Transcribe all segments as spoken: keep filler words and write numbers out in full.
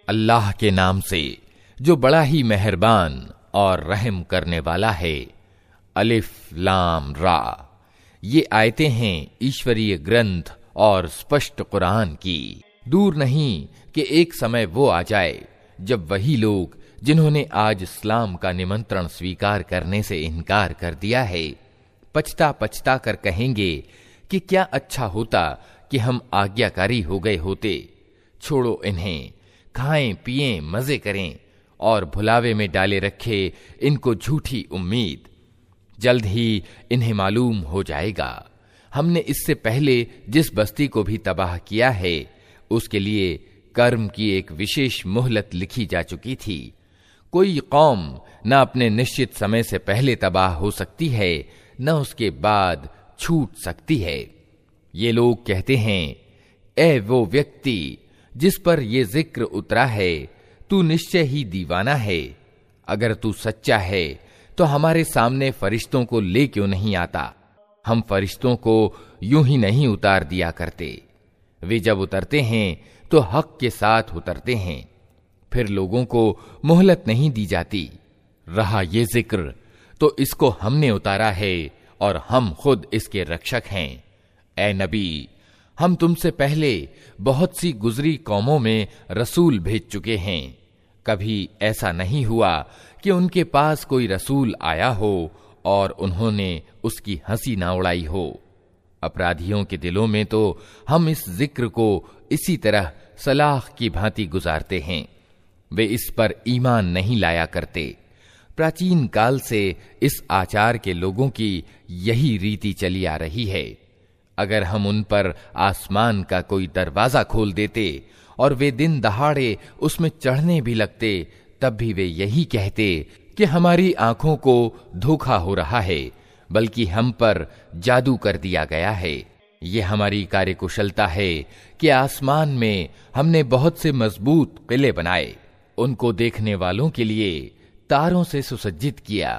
अल्लाह के नाम से जो बड़ा ही मेहरबान और रहम करने वाला है। अलिफ लाम रा। ये आयतें हैं ईश्वरीय ग्रंथ और स्पष्ट कुरान की। दूर नहीं कि एक समय वो आ जाए जब वही लोग जिन्होंने आज इस्लाम का निमंत्रण स्वीकार करने से इनकार कर दिया है, पछता पछता कर कहेंगे कि क्या अच्छा होता कि हम आज्ञाकारी हो गए होते। छोड़ो इन्हें, खाएं पिएं मजे करें और भुलावे में डाले रखे इनको झूठी उम्मीद। जल्द ही इन्हें मालूम हो जाएगा हमने इससे पहले जिस बस्ती को भी तबाह किया है उसके लिए कर्म की एक विशेष मोहलत लिखी जा चुकी थी। कोई कौम न अपने निश्चित समय से पहले तबाह हो सकती है न उसके बाद छूट सकती है। ये लोग कहते हैं, ए वो व्यक्ति जिस पर ये जिक्र उतरा है, तू निश्चय ही दीवाना है। अगर तू सच्चा है तो हमारे सामने फरिश्तों को ले क्यों नहीं आता? हम फरिश्तों को यूं ही नहीं उतार दिया करते। वे जब उतरते हैं तो हक के साथ उतरते हैं, फिर लोगों को मोहलत नहीं दी जाती। रहा ये जिक्र तो इसको हमने उतारा है और हम खुद इसके रक्षक हैं। ए नबी, हम तुमसे पहले बहुत सी गुजरी कौमों में रसूल भेज चुके हैं। कभी ऐसा नहीं हुआ कि उनके पास कोई रसूल आया हो और उन्होंने उसकी हंसी ना उड़ाई हो। अपराधियों के दिलों में तो हम इस जिक्र को इसी तरह सलाह की भांति गुजारते हैं। वे इस पर ईमान नहीं लाया करते। प्राचीन काल से इस आचार के लोगों की यही रीति चली आ रही है। अगर हम उन पर आसमान का कोई दरवाजा खोल देते और वे दिन दहाड़े उसमें चढ़ने भी लगते, तब भी वे यही कहते कि हमारी आंखों को धोखा हो रहा है, बल्कि हम पर जादू कर दिया गया है। ये हमारी कार्यकुशलता है कि आसमान में हमने बहुत से मजबूत किले बनाए, उनको देखने वालों के लिए तारों से सुसज्जित किया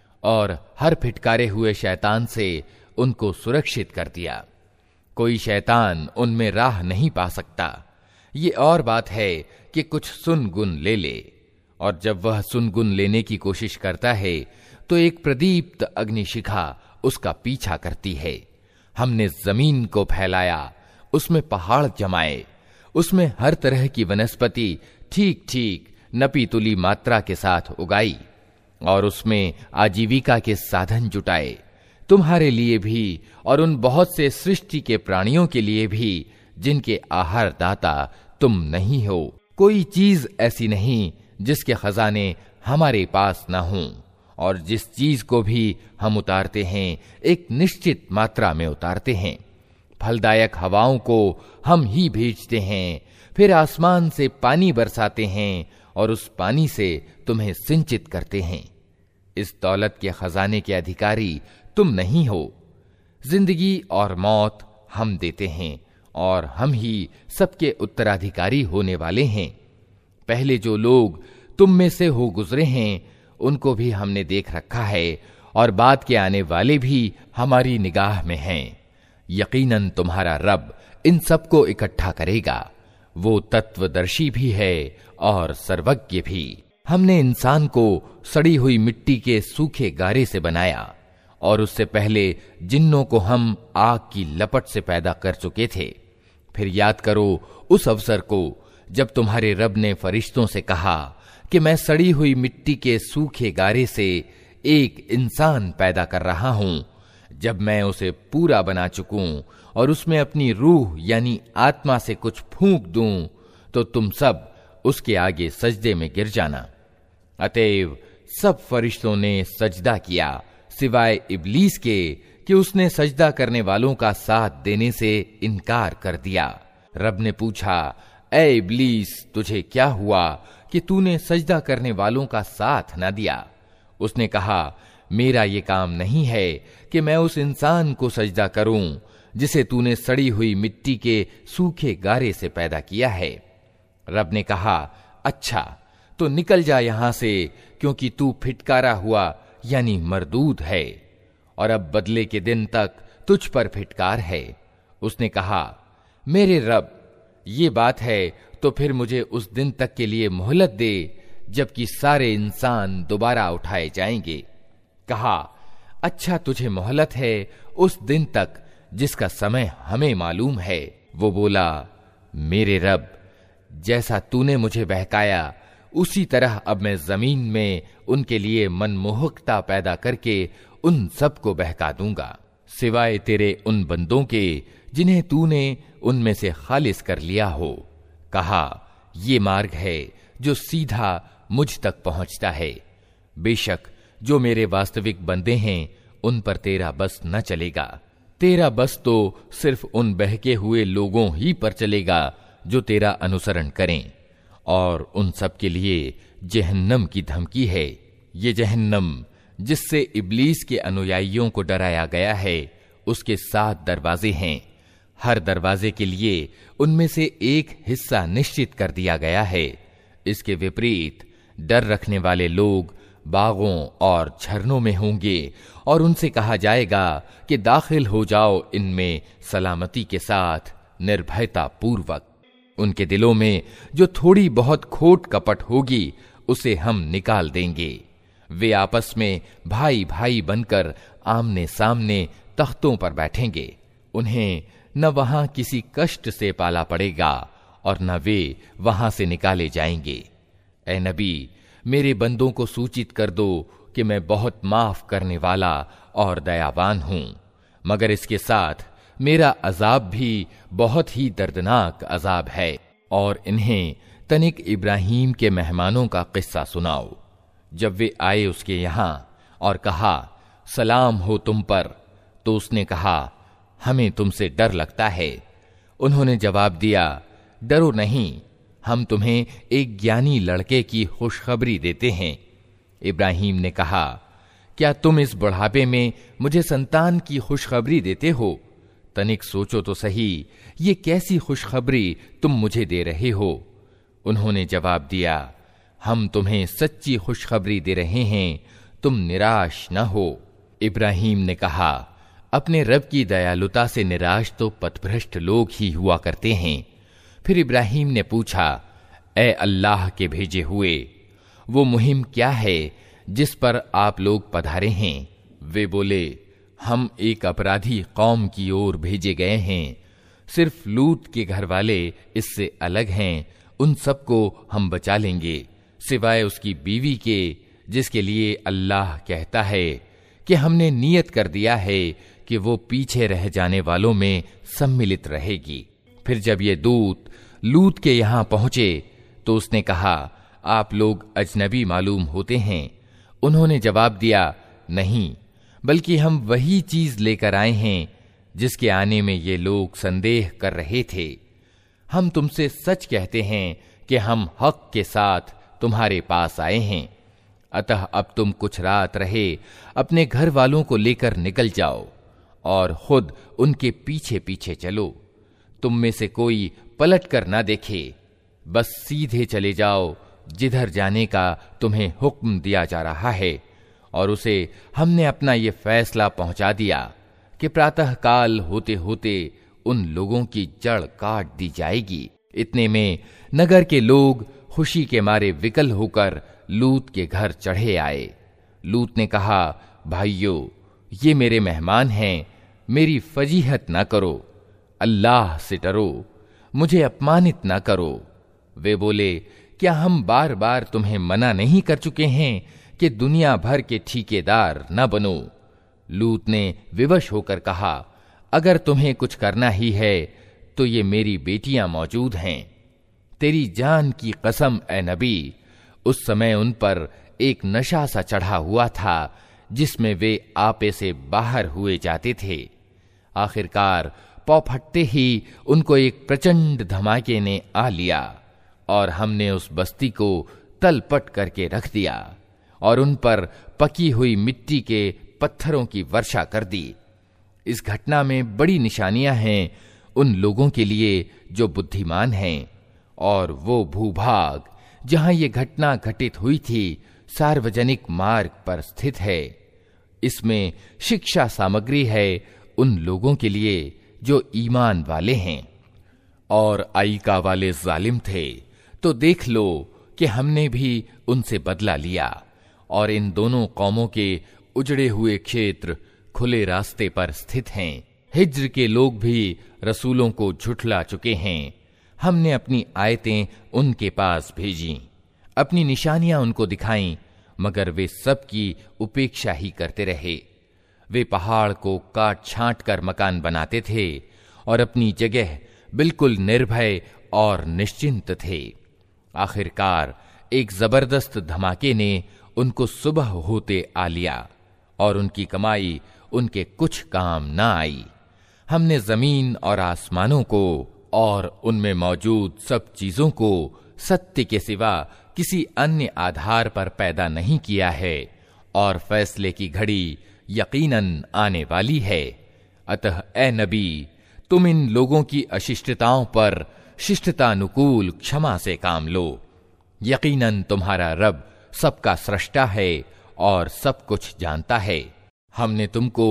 और हर फिटकारे हुए शैतान से उनको सुरक्षित कर दिया। कोई शैतान उनमें राह नहीं पा सकता। ये और बात है कि कुछ सुन गुन ले ले, और जब वह सुन गुन लेने की कोशिश करता है तो एक प्रदीप्त अग्निशिखा उसका पीछा करती है। हमने जमीन को फैलाया, उसमें पहाड़ जमाए, उसमें हर तरह की वनस्पति ठीक ठीक नपी तुली मात्रा के साथ उगाई और उसमें आजीविका के साधन जुटाए। तुम्हारे लिए भी और उन बहुत से सृष्टि के प्राणियों के लिए भी जिनके आहार दाता तुम नहीं हो। कोई चीज ऐसी नहीं जिसके खजाने हमारे पास ना हों, और जिस चीज को भी हम उतारते हैं एक निश्चित मात्रा में उतारते हैं। फलदायक हवाओं को हम ही भेजते हैं, फिर आसमान से पानी बरसाते हैं और उस पानी से तुम्हें सिंचित करते हैं। इस दौलत के खजाने के अधिकारी तुम नहीं हो। जिंदगी और मौत हम देते हैं और हम ही सबके उत्तराधिकारी होने वाले हैं। पहले जो लोग तुम में से हो गुजरे हैं उनको भी हमने देख रखा है, और बाद के आने वाले भी हमारी निगाह में हैं। यकीनन तुम्हारा रब इन सबको इकट्ठा करेगा। वो तत्वदर्शी भी है और सर्वज्ञ भी। हमने इंसान को सड़ी हुई मिट्टी के सूखे गारे से बनाया और उससे पहले जिन्नों को हम आग की लपट से पैदा कर चुके थे। फिर याद करो उस अवसर को जब तुम्हारे रब ने फरिश्तों से कहा कि मैं सड़ी हुई मिट्टी के सूखे गारे से एक इंसान पैदा कर रहा हूं। जब मैं उसे पूरा बना चुकूं और उसमें अपनी रूह यानी आत्मा से कुछ फूंक दूं, तो तुम सब उसके आगे सजदे में गिर जाना। अतएव सब फरिश्तों ने सजदा किया सिवाय इब्लीस के कि उसने सजदा करने वालों का साथ देने से इनकार कर दिया। रब ने पूछा, ए इब्लीस, तुझे क्या हुआ कि तूने सजदा करने वालों का साथ न दिया? उसने कहा, मेरा ये काम नहीं है कि मैं उस इंसान को सजदा करूं जिसे तूने सड़ी हुई मिट्टी के सूखे गारे से पैदा किया है। रब ने कहा, अच्छा तो निकल जा यहां से, क्योंकि तू फिटकारा हुआ यानी मरदूद है, और अब बदले के दिन तक तुझ पर फिटकार है। उसने कहा, मेरे रब, ये बात है तो फिर मुझे उस दिन तक के लिए मोहलत दे जबकि सारे इंसान दोबारा उठाए जाएंगे। कहा, अच्छा तुझे मोहलत है उस दिन तक जिसका समय हमें मालूम है। वो बोला, मेरे रब, जैसा तूने मुझे बहकाया उसी तरह अब मैं जमीन में उनके लिए मनमोहकता पैदा करके उन सबको बहका दूंगा, सिवाय तेरे उन बंदों के जिन्हें तूने उनमें से खालिस कर लिया हो। कहा, ये मार्ग है जो सीधा मुझ तक पहुंचता है। बेशक जो मेरे वास्तविक बंदे हैं उन पर तेरा बस न चलेगा। तेरा बस तो सिर्फ उन बहके हुए लोगों ही पर चलेगा जो तेरा अनुसरण करें, और उन सब के लिए जहन्नम की धमकी है। ये जहन्नम जिससे इब्लीस के अनुयायियों को डराया गया है, उसके सात दरवाजे हैं। हर दरवाजे के लिए उनमें से एक हिस्सा निश्चित कर दिया गया है। इसके विपरीत डर रखने वाले लोग बागों और झरनों में होंगे और उनसे कहा जाएगा कि दाखिल हो जाओ इनमें सलामती के साथ, निर्भयता पूर्वक। उनके दिलों में जो थोड़ी बहुत खोट कपट होगी उसे हम निकाल देंगे। वे आपस में भाई भाई बनकर आमने सामने तख्तों पर बैठेंगे। उन्हें न वहां किसी कष्ट से पाला पड़ेगा और न वे वहां से निकाले जाएंगे। ए नबी, मेरे बंदों को सूचित कर दो कि मैं बहुत माफ करने वाला और दयावान हूं, मगर इसके साथ मेरा अजाब भी बहुत ही दर्दनाक अजाब है। और इन्हें तनिक इब्राहिम के मेहमानों का किस्सा सुनाओ। जब वे आए उसके यहां और कहा, सलाम हो तुम पर, तो उसने कहा, हमें तुमसे डर लगता है। उन्होंने जवाब दिया, डरो नहीं, हम तुम्हें एक ज्ञानी लड़के की खुशखबरी देते हैं। इब्राहिम ने कहा, क्या तुम इस बुढ़ापे में मुझे संतान की खुशखबरी देते हो? तनिक सोचो तो सही, ये कैसी खुशखबरी तुम मुझे दे रहे हो? उन्होंने जवाब दिया, हम तुम्हें सच्ची खुशखबरी दे रहे हैं, तुम निराश न हो। इब्राहिम ने कहा, अपने रब की दयालुता से निराश तो पथभ्रष्ट लोग ही हुआ करते हैं। फिर इब्राहिम ने पूछा, ए अल्लाह के भेजे हुए, वो मुहिम क्या है जिस पर आप लोग पधारे हैं? वे बोले, हम एक अपराधी कौम की ओर भेजे गए हैं। सिर्फ लूत के घर वाले इससे अलग हैं, उन सबको हम बचा लेंगे, सिवाय उसकी बीवी के, जिसके लिए अल्लाह कहता है कि हमने नियत कर दिया है कि वो पीछे रह जाने वालों में सम्मिलित रहेगी। फिर जब ये दूत लूत के यहां पहुंचे तो उसने कहा, आप लोग अजनबी मालूम होते हैं। उन्होंने जवाब दिया, नहीं, बल्कि हम वही चीज लेकर आए हैं जिसके आने में ये लोग संदेह कर रहे थे। हम तुमसे सच कहते हैं कि हम हक के साथ तुम्हारे पास आए हैं। अतः अब तुम कुछ रात रहे अपने घर वालों को लेकर निकल जाओ और खुद उनके पीछे पीछे चलो। तुम में से कोई पलट कर ना देखे, बस सीधे चले जाओ जिधर जाने का तुम्हें हुक्म दिया जा रहा है। और उसे हमने अपना ये फैसला पहुंचा दिया कि प्रातः काल होते होते उन लोगों की जड़ काट दी जाएगी। इतने में नगर के लोग खुशी के मारे विकल होकर लूत के घर चढ़े आए। लूत ने कहा, भाइयों, ये मेरे मेहमान हैं, मेरी फजीहत ना करो, अल्लाह से डरो, मुझे अपमानित ना करो। वे बोले, क्या हम बार बार तुम्हें मना नहीं कर चुके हैं कि दुनिया भर के ठेकेदार न बनो? लूत ने विवश होकर कहा, अगर तुम्हें कुछ करना ही है तो ये मेरी बेटियां मौजूद हैं। तेरी जान की कसम ए नबी, उस समय उन पर एक नशा सा चढ़ा हुआ था जिसमें वे आपे से बाहर हुए जाते थे। आखिरकार पौ फटते ही उनको एक प्रचंड धमाके ने आ लिया और हमने उस बस्ती को तलपट करके रख दिया और उन पर पकी हुई मिट्टी के पत्थरों की वर्षा कर दी। इस घटना में बड़ी निशानियां हैं उन लोगों के लिए जो बुद्धिमान हैं, और वो भूभाग जहां ये घटना घटित हुई थी सार्वजनिक मार्ग पर स्थित है। इसमें शिक्षा सामग्री है उन लोगों के लिए जो ईमान वाले हैं। और आईका वाले जालिम थे, तो देख लो कि हमने भी उनसे बदला लिया। और इन दोनों कौमों के उजड़े हुए क्षेत्र खुले रास्ते पर स्थित हैं। हिज्र के लोग भी रसूलों को झुठला चुके हैं। हमने अपनी आयतें उनके पास भेजी, अपनी निशानियां उनको दिखाईं, मगर वे सब की उपेक्षा ही करते रहे। वे पहाड़ को काट छांट कर मकान बनाते थे और अपनी जगह बिल्कुल निर्भय और निश्चिंत थे। आखिरकार एक जबरदस्त धमाके ने उनको सुबह होते आ लिया और उनकी कमाई उनके कुछ काम न आई। हमने जमीन और आसमानों को और उनमें मौजूद सब चीजों को सत्य के सिवा किसी अन्य आधार पर पैदा नहीं किया है, और फैसले की घड़ी यकीनन आने वाली है। अतः ए नबी, तुम इन लोगों की अशिष्टताओं पर शिष्टतानुकूल क्षमा से काम लो। यकीनन तुम्हारा रब सबका सृष्टा है और सब कुछ जानता है। हमने तुमको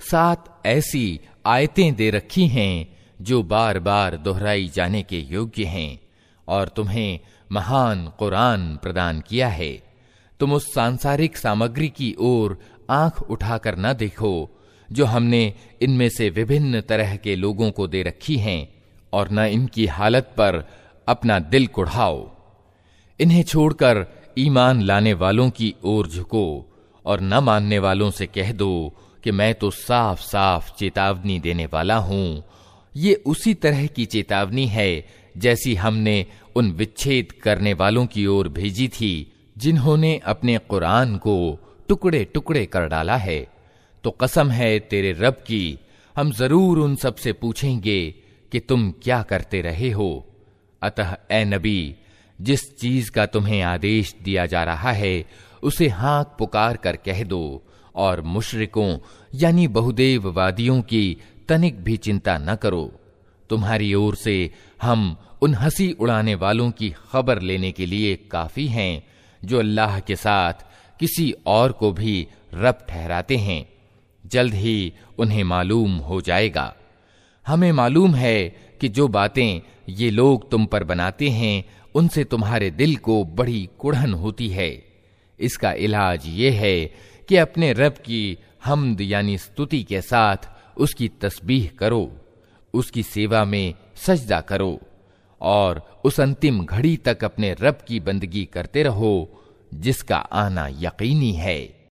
सात ऐसी आयतें दे रखी हैं जो बार बार दोहराई जाने के योग्य हैं, और तुम्हें महान कुरान प्रदान किया है। तुम उस सांसारिक सामग्री की ओर आंख उठाकर न देखो जो हमने इनमें से विभिन्न तरह के लोगों को दे रखी हैं, और न इनकी हालत पर अपना दिल कुढ़ाओ। इन्हें छोड़कर ईमान लाने वालों की ओर झुको और न मानने वालों से कह दो कि मैं तो साफ साफ चेतावनी देने वाला हूं। ये उसी तरह की चेतावनी है जैसी हमने उन विच्छेद करने वालों की ओर भेजी थी जिन्होंने अपने कुरान को टुकड़े टुकड़े कर डाला है। तो कसम है तेरे रब की, हम जरूर उन सब से पूछेंगे कि तुम क्या करते रहे हो। अतः ए नबी, जिस चीज का तुम्हें आदेश दिया जा रहा है उसे हाँक पुकार कर कह दो, और मुशरिकों यानी बहुदेववादियों की तनिक भी चिंता न करो। तुम्हारी ओर से हम उन हंसी उड़ाने वालों की खबर लेने के लिए काफी हैं जो अल्लाह के साथ किसी और को भी रब ठहराते हैं। जल्द ही उन्हें मालूम हो जाएगा। हमें मालूम है कि जो बातें ये लोग तुम पर बनाते हैं उनसे तुम्हारे दिल को बड़ी कुढ़न होती है। इसका इलाज ये है कि अपने रब की हम्द यानी स्तुति के साथ उसकी तस्बीह करो, उसकी सेवा में सजदा करो और उस अंतिम घड़ी तक अपने रब की बंदगी करते रहो जिसका आना यकीनी है।